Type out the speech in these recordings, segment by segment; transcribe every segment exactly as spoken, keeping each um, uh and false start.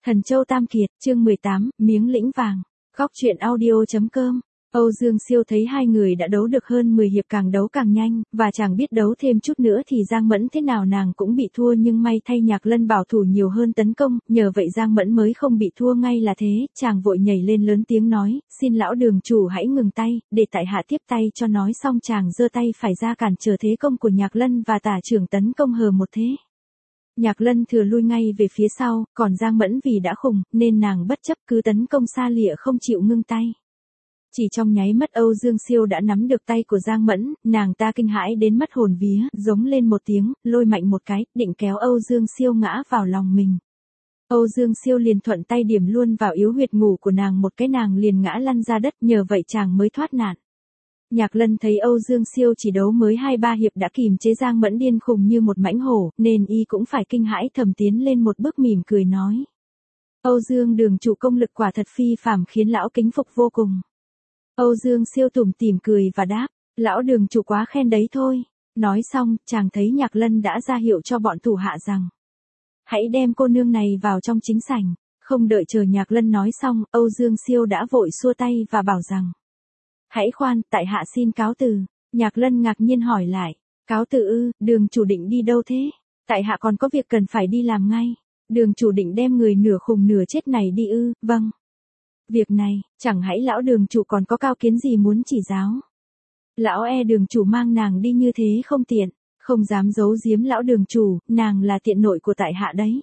Thần Châu Tam Kiệt, chương mười tám, miếng lĩnh vàng. Góc truyện audio.com. Âu Dương Siêu thấy hai người đã đấu được hơn mười hiệp, càng đấu càng nhanh, và chẳng biết đấu thêm chút nữa thì Giang Mẫn thế nào nàng cũng bị thua, nhưng may thay Nhạc Lân bảo thủ nhiều hơn tấn công, nhờ vậy Giang Mẫn mới không bị thua ngay là thế. Chàng vội nhảy lên lớn tiếng nói, xin lão đường chủ hãy ngừng tay, để tại hạ tiếp tay cho. Nói xong chàng giơ tay phải ra cản trở thế công của Nhạc Lân và tả trưởng tấn công hờ một thế. Nhạc Lân thừa lui ngay về phía sau, còn Giang Mẫn vì đã khùng, nên nàng bất chấp cứ tấn công xa lịa không chịu ngưng tay. Chỉ trong nháy mắt Âu Dương Siêu đã nắm được tay của Giang Mẫn, nàng ta kinh hãi đến mất hồn vía, giống lên một tiếng, lôi mạnh một cái, định kéo Âu Dương Siêu ngã vào lòng mình. Âu Dương Siêu liền thuận tay điểm luôn vào yếu huyệt ngủ của nàng một cái, nàng liền ngã lăn ra đất, nhờ vậy chàng mới thoát nạn. Nhạc Lân thấy Âu Dương Siêu chỉ đấu mới hai ba hiệp đã kìm chế Giang Mẫn điên khùng như một mãnh hổ, nên y cũng phải kinh hãi, thầm tiến lên một bước mỉm cười nói. Âu Dương đường chủ công lực quả thật phi phàm, khiến lão kính phục vô cùng. Âu Dương Siêu tủm tỉm cười và đáp, lão đường chủ quá khen đấy thôi. Nói xong, chàng thấy Nhạc Lân đã ra hiệu cho bọn thủ hạ rằng, hãy đem cô nương này vào trong chính sảnh. Không đợi chờ Nhạc Lân nói xong, Âu Dương Siêu đã vội xua tay và bảo rằng, hãy khoan, tại hạ xin cáo từ. Nhạc Lân ngạc nhiên hỏi lại, cáo từ ư, đường chủ định đi đâu thế? Tại hạ còn có việc cần phải đi làm ngay. Đường chủ định đem người nửa khùng nửa chết này đi ư? Vâng. Việc này, chẳng hãy lão đường chủ còn có cao kiến gì muốn chỉ giáo. Lão e đường chủ mang nàng đi như thế không tiện, không dám giấu giếm lão đường chủ, nàng là tiện nội của tại hạ đấy.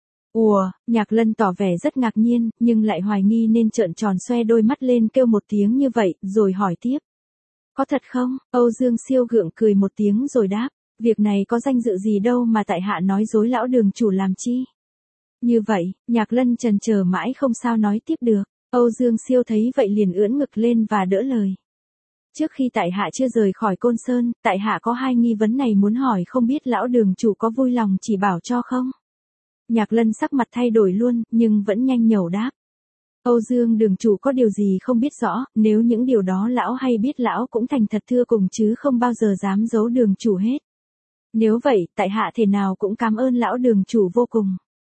Ùa, Nhạc Lân tỏ vẻ rất ngạc nhiên, nhưng lại hoài nghi nên trợn tròn xoe đôi mắt lên kêu một tiếng như vậy, rồi hỏi tiếp. Có thật không? Âu Dương Siêu gượng cười một tiếng rồi đáp, việc này có danh dự gì đâu mà tại hạ nói dối lão đường chủ làm chi. Như vậy, Nhạc Lân chần chờ mãi không sao nói tiếp được. Âu Dương Siêu thấy vậy liền ưỡn ngực lên và đỡ lời. Trước khi tại hạ chưa rời khỏi Côn Sơn, tại hạ có hai nghi vấn này muốn hỏi, không biết lão đường chủ có vui lòng chỉ bảo cho không? Nhạc Lân sắc mặt thay đổi luôn, nhưng vẫn nhanh nhẩu đáp. Âu Dương đường chủ có điều gì không biết rõ, nếu những điều đó lão hay biết lão cũng thành thật thưa cùng chứ không bao giờ dám giấu đường chủ hết. Nếu vậy, tại hạ thể nào cũng cảm ơn lão đường chủ vô cùng.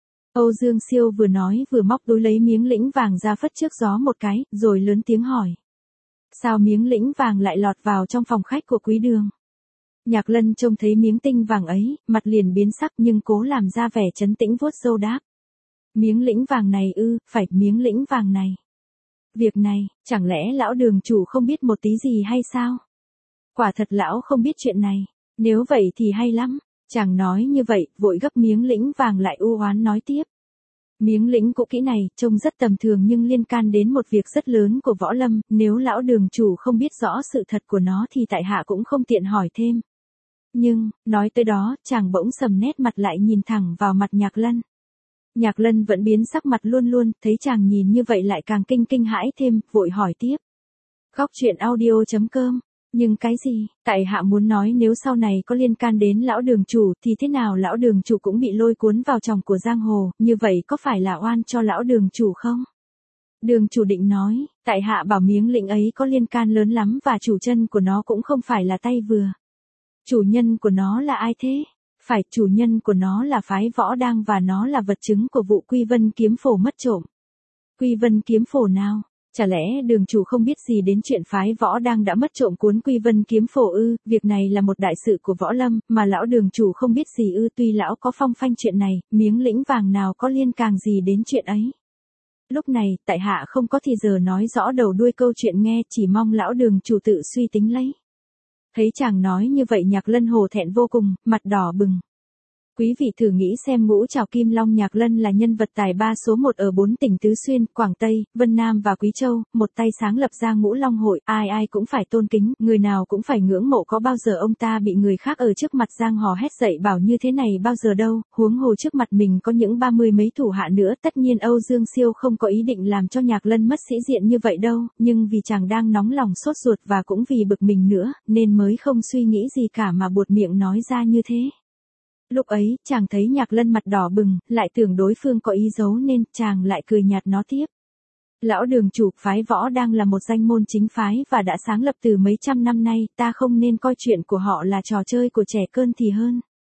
Âu Dương Siêu vừa nói vừa móc túi lấy miếng lĩnh vàng ra phất trước gió một cái, rồi lớn tiếng hỏi. Sao miếng lĩnh vàng lại lọt vào trong phòng khách của quý đường? Nhạc Lân trông thấy miếng tinh vàng ấy, mặt liền biến sắc nhưng cố làm ra vẻ trấn tĩnh vuốt râu đáp. Miếng lĩnh vàng này ư, phải miếng lĩnh vàng này. Việc này, chẳng lẽ lão đường chủ không biết một tí gì hay sao? Quả thật lão không biết chuyện này, nếu vậy thì hay lắm. Chàng nói như vậy, vội gấp miếng lĩnh vàng lại u oán nói tiếp. Miếng lĩnh cũ kỹ này, trông rất tầm thường nhưng liên can đến một việc rất lớn của võ lâm, nếu lão đường chủ không biết rõ sự thật của nó thì tại hạ cũng không tiện hỏi thêm. Nhưng, nói tới đó, chàng bỗng sầm nét mặt lại nhìn thẳng vào mặt Nhạc Lân. Nhạc Lân vẫn biến sắc mặt luôn luôn, thấy chàng nhìn như vậy lại càng kinh kinh hãi thêm, vội hỏi tiếp. Góc truyện audio.com. Nhưng cái gì? Tại hạ muốn nói nếu sau này có liên can đến lão đường chủ thì thế nào lão đường chủ cũng bị lôi cuốn vào chòng của giang hồ, như vậy có phải là oan cho lão đường chủ không? Đường chủ định nói, tại hạ bảo miếng lĩnh ấy có liên can lớn lắm và chủ chân của nó cũng không phải là tay vừa. Chủ nhân của nó là ai thế? Phải, chủ nhân của nó là phái Võ Đang và nó là vật chứng của vụ Quy Vân kiếm phổ mất trộm. Quy Vân kiếm phổ nào? Chả lẽ đường chủ không biết gì đến chuyện phái Võ Đang đã mất trộm cuốn Quy Vân kiếm phổ ư? Việc này là một đại sự của võ lâm, mà lão đường chủ không biết gì ư? Tuy lão có phong phanh chuyện này, miếng lĩnh vàng nào có liên càng gì đến chuyện ấy? Lúc này, tại hạ không có thì giờ nói rõ đầu đuôi câu chuyện nghe, chỉ mong lão đường chủ tự suy tính lấy. Thấy chàng nói như vậy Nhạc Lân hổ thẹn vô cùng, mặt đỏ bừng. Quý vị thử nghĩ xem, ngũ trảo kim long Nhạc Lân là nhân vật tài ba số một ở bốn tỉnh Tứ Xuyên, Quảng Tây, Vân Nam và Quý Châu, một tay sáng lập ra Ngũ Long Hội, ai ai cũng phải tôn kính, người nào cũng phải ngưỡng mộ, có bao giờ ông ta bị người khác ở trước mặt giang hò hét dậy bảo như thế này bao giờ đâu, huống hồ trước mặt mình có những ba mươi mấy thủ hạ nữa. Tất nhiên Âu Dương Siêu không có ý định làm cho Nhạc Lân mất sĩ diện như vậy đâu, nhưng vì chàng đang nóng lòng sốt ruột và cũng vì bực mình nữa, nên mới không suy nghĩ gì cả mà buột miệng nói ra như thế. Lúc ấy, chàng thấy Nhạc Lân mặt đỏ bừng, lại tưởng đối phương có ý giấu nên chàng lại cười nhạt nó tiếp. Lão đường chủ, phái Võ Đang là một danh môn chính phái và đã sáng lập từ mấy trăm năm nay, ta không nên coi chuyện của họ là trò chơi của trẻ con thì hơn.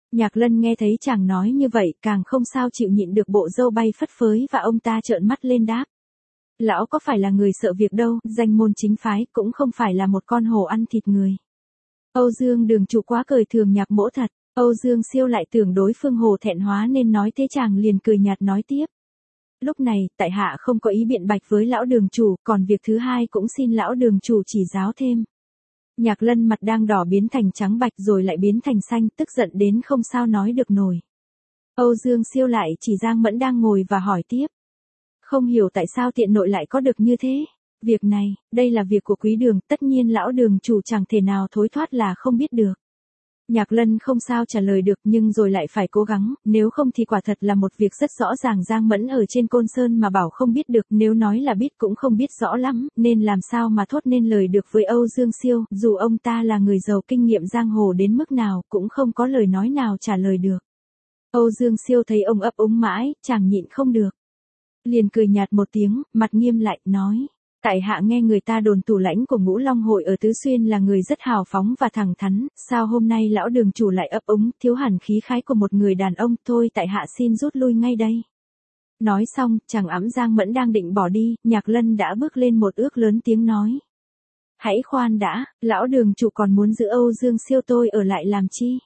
Nhạc Lân nghe thấy chàng nói như vậy càng không sao chịu nhịn được bộ râu bay phất phới và ông ta trợn mắt lên đáp. Lão có phải là người sợ việc đâu, danh môn chính phái cũng không phải là một con hổ ăn thịt người. Âu Dương Đường chủ quá cười thường Nhạc Mỗ thật, Âu Dương Siêu lại tưởng đối phương hồ thẹn hóa nên nói thế chàng liền cười nhạt nói tiếp. Lúc này, tại hạ không có ý biện bạch với lão Đường chủ, còn việc thứ hai cũng xin lão Đường chủ chỉ giáo thêm. Nhạc Lân mặt đang đỏ biến thành trắng bạch rồi lại biến thành xanh, tức giận đến không sao nói được nổi. Âu Dương Siêu lại chỉ Giang Mẫn đang ngồi và hỏi tiếp. Không hiểu tại sao tiện nội lại có được như thế. Việc này, đây là việc của quý đường, tất nhiên lão Đường chủ chẳng thể nào thối thoát là không biết được. Nhạc Lân không sao trả lời được nhưng rồi lại phải cố gắng, nếu không thì quả thật là một việc rất rõ ràng Giang Mẫn ở trên Côn Sơn mà bảo không biết được, nếu nói là biết cũng không biết rõ lắm, nên làm sao mà thốt nên lời được với Âu Dương Siêu, dù ông ta là người giàu kinh nghiệm giang hồ đến mức nào, cũng không có lời nói nào trả lời được. Âu Dương Siêu thấy ông ấp úng mãi, chàng nhịn không được. Liền cười nhạt một tiếng, mặt nghiêm lại, nói. Tại hạ nghe người ta đồn thủ lãnh của Ngũ Long hội ở Tứ Xuyên là người rất hào phóng và thẳng thắn, sao hôm nay lão Đường chủ lại ấp úng, thiếu hẳn khí khái của một người đàn ông, thôi tại hạ xin rút lui ngay đây. Nói xong, chàng ẵm Giang Mẫn đang định bỏ đi, Nhạc Lân đã bước lên một ước lớn tiếng nói. Hãy khoan đã, lão Đường chủ còn muốn giữ Âu Dương Siêu tôi ở lại làm chi?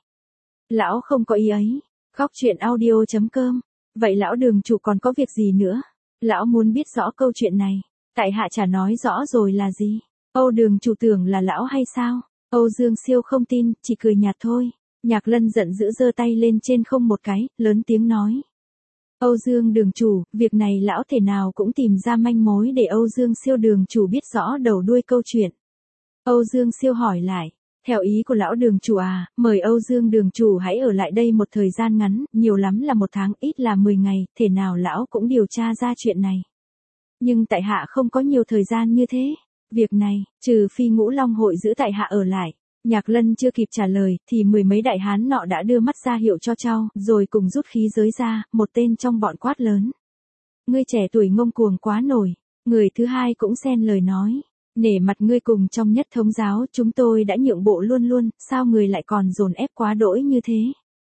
Lão không có ý ấy. Góc truyện audio chấm com. Vậy lão Đường chủ còn có việc gì nữa? Lão muốn biết rõ câu chuyện này. Tại hạ chả nói rõ rồi là gì? Âu Đường chủ tưởng là lão hay sao? Âu Dương Siêu không tin, chỉ cười nhạt thôi. Nhạc Lân giận dữ giơ tay lên trên không một cái, lớn tiếng nói. Âu Dương Đường chủ, việc này lão thể nào cũng tìm ra manh mối để Âu Dương Siêu Đường chủ biết rõ đầu đuôi câu chuyện. Âu Dương Siêu hỏi lại. Theo ý của lão Đường chủ à, mời Âu Dương Đường chủ hãy ở lại đây một thời gian ngắn, nhiều lắm là một tháng, ít là mười ngày, thể nào lão cũng điều tra ra chuyện này. Nhưng tại hạ không có nhiều thời gian như thế. Việc này, trừ phi Ngũ Long hội giữ tại hạ ở lại. Nhạc Lân chưa kịp trả lời, thì mười mấy đại hán nọ đã đưa mắt ra hiệu cho trao, rồi cùng rút khí giới ra, một tên trong bọn quát lớn. Ngươi trẻ tuổi ngông cuồng quá nổi. Người thứ hai cũng xen lời nói. Nể mặt ngươi cùng trong Nhất Thống giáo, chúng tôi đã nhượng bộ luôn luôn, sao người lại còn dồn ép quá đỗi như thế?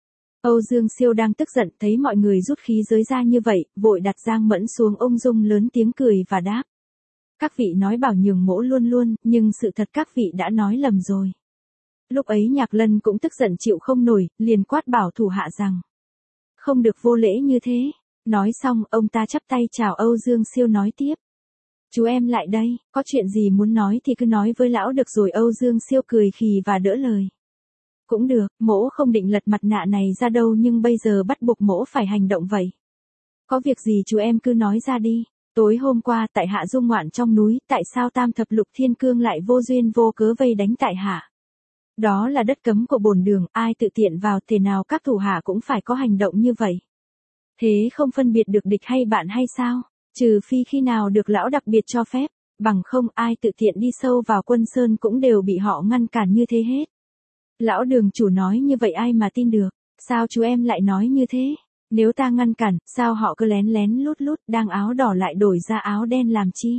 Âu Dương Siêu đang tức giận thấy mọi người rút khí giới ra như vậy, vội đặt Giang Mẫn xuống ung dung lớn tiếng cười và đáp. Các vị nói bảo nhường mỗ luôn luôn, nhưng sự thật các vị đã nói lầm rồi. Lúc ấy Nhạc Lân cũng tức giận chịu không nổi, liền quát bảo thủ hạ rằng. Không được vô lễ như thế. Nói xong, ông ta chắp tay chào Âu Dương Siêu nói tiếp. Chú em lại đây, có chuyện gì muốn nói thì cứ nói với lão được rồi. Âu Dương Siêu cười khì và đỡ lời. Cũng được, mỗ không định lật mặt nạ này ra đâu nhưng bây giờ bắt buộc mỗ phải hành động vậy. Có việc gì chú em cứ nói ra đi. Tối hôm qua tại hạ du ngoạn trong núi, tại sao Tam Thập Lục Thiên Cương lại vô duyên vô cớ vây đánh tại hạ? Đó là đất cấm của bổn đường, ai tự tiện vào thế nào các thủ hạ cũng phải có hành động như vậy. Thế không phân biệt được địch hay bạn hay sao? Trừ phi khi nào được lão đặc biệt cho phép, bằng không ai tự tiện đi sâu vào Quân Sơn cũng đều bị họ ngăn cản như thế hết. Lão Đường chủ nói như vậy ai mà tin được, sao chú em lại nói như thế? Nếu ta ngăn cản, sao họ cứ lén lén lút lút đang áo đỏ lại đổi ra áo đen làm chi?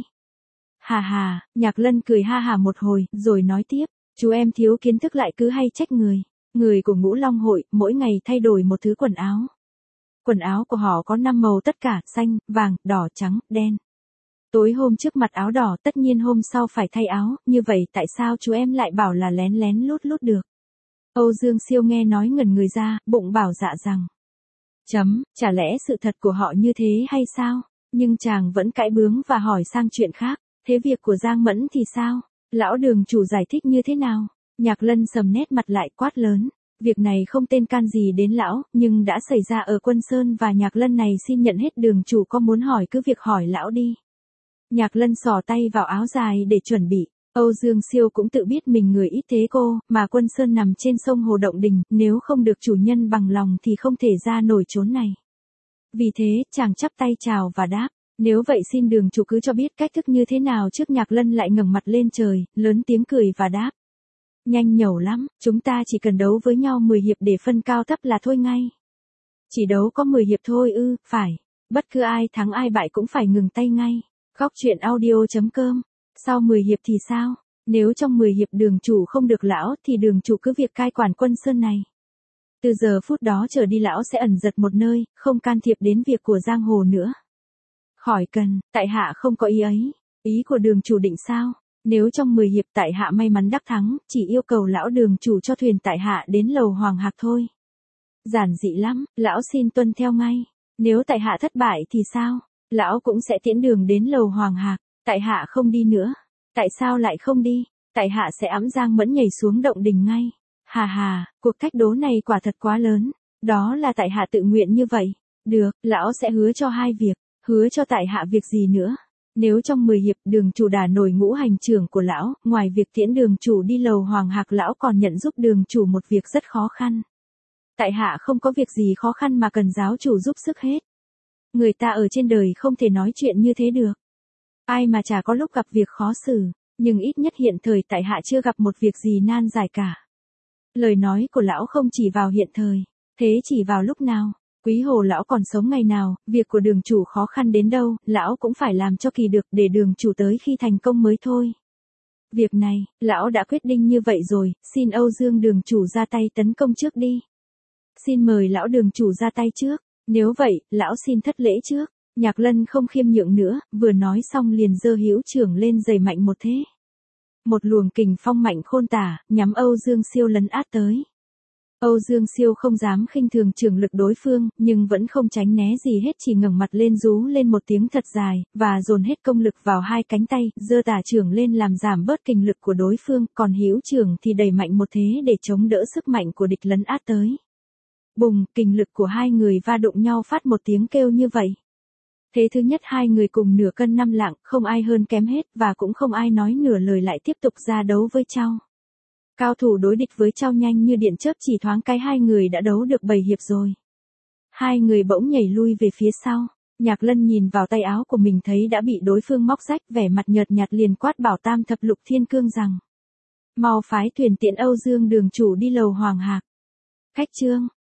Hà hà, Nhạc Lân cười ha hà một hồi, rồi nói tiếp, chú em thiếu kiến thức lại cứ hay trách người. Người của Ngũ Long hội, mỗi ngày thay đổi một thứ quần áo. Quần áo của họ có năm màu tất cả, xanh, vàng, đỏ, trắng, đen. Tối hôm trước mặc áo đỏ, tất nhiên hôm sau phải thay áo, như vậy tại sao chú em lại bảo là lén lén lút lút được? Âu Dương Siêu nghe nói ngẩn người ra, bụng bảo dạ rằng. Chấm, chả lẽ sự thật của họ như thế hay sao? Nhưng chàng vẫn cãi bướng và hỏi sang chuyện khác, thế việc của Giang Mẫn thì sao? Lão Đường chủ giải thích như thế nào? Nhạc Lân sầm nét mặt lại quát lớn. Việc này không tên can gì đến lão, nhưng đã xảy ra ở Quân Sơn và Nhạc Lân này xin nhận hết. Đường chủ có muốn hỏi cứ việc hỏi lão đi. Nhạc Lân xỏ tay vào áo dài để chuẩn bị. Âu Dương Siêu cũng tự biết mình người ít thế cô, mà Quân Sơn nằm trên sông Hồ Động Đình, nếu không được chủ nhân bằng lòng thì không thể ra nổi chốn này. Vì thế, chàng chắp tay chào và đáp, nếu vậy xin đường chủ cứ cho biết cách thức như thế nào. Trước Nhạc Lân lại ngẩng mặt lên trời, lớn tiếng cười và đáp. Nhanh nhẩu lắm, chúng ta chỉ cần đấu với nhau mười hiệp để phân cao thấp là thôi ngay. Chỉ đấu có mười hiệp thôi ư, phải. Bất cứ ai thắng ai bại cũng phải ngừng tay ngay. Góc truyện audio chấm com. Sau mười hiệp thì sao? Nếu trong mười hiệp đường chủ không được lão thì đường chủ cứ việc cai quản Quân Sơn này. Từ giờ phút đó trở đi lão sẽ ẩn giật một nơi, không can thiệp đến việc của giang hồ nữa. Khỏi cần, tại hạ không có ý ấy. Ý của đường chủ định sao? Nếu trong mười hiệp tại hạ may mắn đắc thắng, chỉ yêu cầu lão đường chủ cho thuyền tại hạ đến lầu Hoàng Hạc thôi. Giản dị lắm, lão xin tuân theo ngay. Nếu tại hạ thất bại thì sao? Lão cũng sẽ tiễn đường đến lầu Hoàng Hạc. Tại hạ không đi nữa. Tại sao lại không đi? Tại hạ sẽ ẵm Giang Mẫn nhảy xuống động đình ngay. Hà hà, cuộc thách đố này quả thật quá lớn. Đó là tại hạ tự nguyện như vậy. Được, lão sẽ hứa cho hai việc. Hứa cho tại hạ việc gì nữa? Nếu trong mười hiệp đường chủ đả nổi ngũ hành trưởng của lão, ngoài việc tiễn đường chủ đi lầu Hoàng Hạc lão còn nhận giúp đường chủ một việc rất khó khăn. Tại hạ không có việc gì khó khăn mà cần giáo chủ giúp sức hết. Người ta ở trên đời không thể nói chuyện như thế được. Ai mà chả có lúc gặp việc khó xử, nhưng ít nhất hiện thời tại hạ chưa gặp một việc gì nan giải cả. Lời nói của lão không chỉ vào hiện thời, thế chỉ vào lúc nào? Quý hồ lão còn sống ngày nào, việc của đường chủ khó khăn đến đâu, lão cũng phải làm cho kỳ được để đường chủ tới khi thành công mới thôi. Việc này, lão đã quyết định như vậy rồi, xin Âu Dương đường chủ ra tay tấn công trước đi. Xin mời lão đường chủ ra tay trước, nếu vậy, lão xin thất lễ trước. Nhạc Lân không khiêm nhượng nữa, vừa nói xong liền giơ hữu trưởng lên giày mạnh một thế. Một luồng kình phong mạnh khôn tả, nhắm Âu Dương Siêu lấn át tới. Âu Dương Siêu không dám khinh thường trường lực đối phương, nhưng vẫn không tránh né gì hết, chỉ ngẩng mặt lên rú lên một tiếng thật dài, và dồn hết công lực vào hai cánh tay, giơ tả trưởng lên làm giảm bớt kình lực của đối phương, còn hữu trưởng thì đẩy mạnh một thế để chống đỡ sức mạnh của địch lấn át tới. Bùng, kình lực của hai người va đụng nhau phát một tiếng kêu như vậy. Thế thứ nhất hai người cùng nửa cân năm lạng, không ai hơn kém hết, và cũng không ai nói nửa lời lại tiếp tục ra đấu với nhau. Cao thủ đối địch với nhau nhanh như điện chớp, chỉ thoáng cái hai người đã đấu được bảy hiệp rồi. Hai người bỗng nhảy lui về phía sau. Nhạc Lân nhìn vào tay áo của mình thấy đã bị đối phương móc rách, vẻ mặt nhợt nhạt liền quát bảo Tam Thập Lục Thiên Cương rằng: mau phái thuyền tiễn Âu Dương đường chủ đi lầu Hoàng Hạc. Khách trương,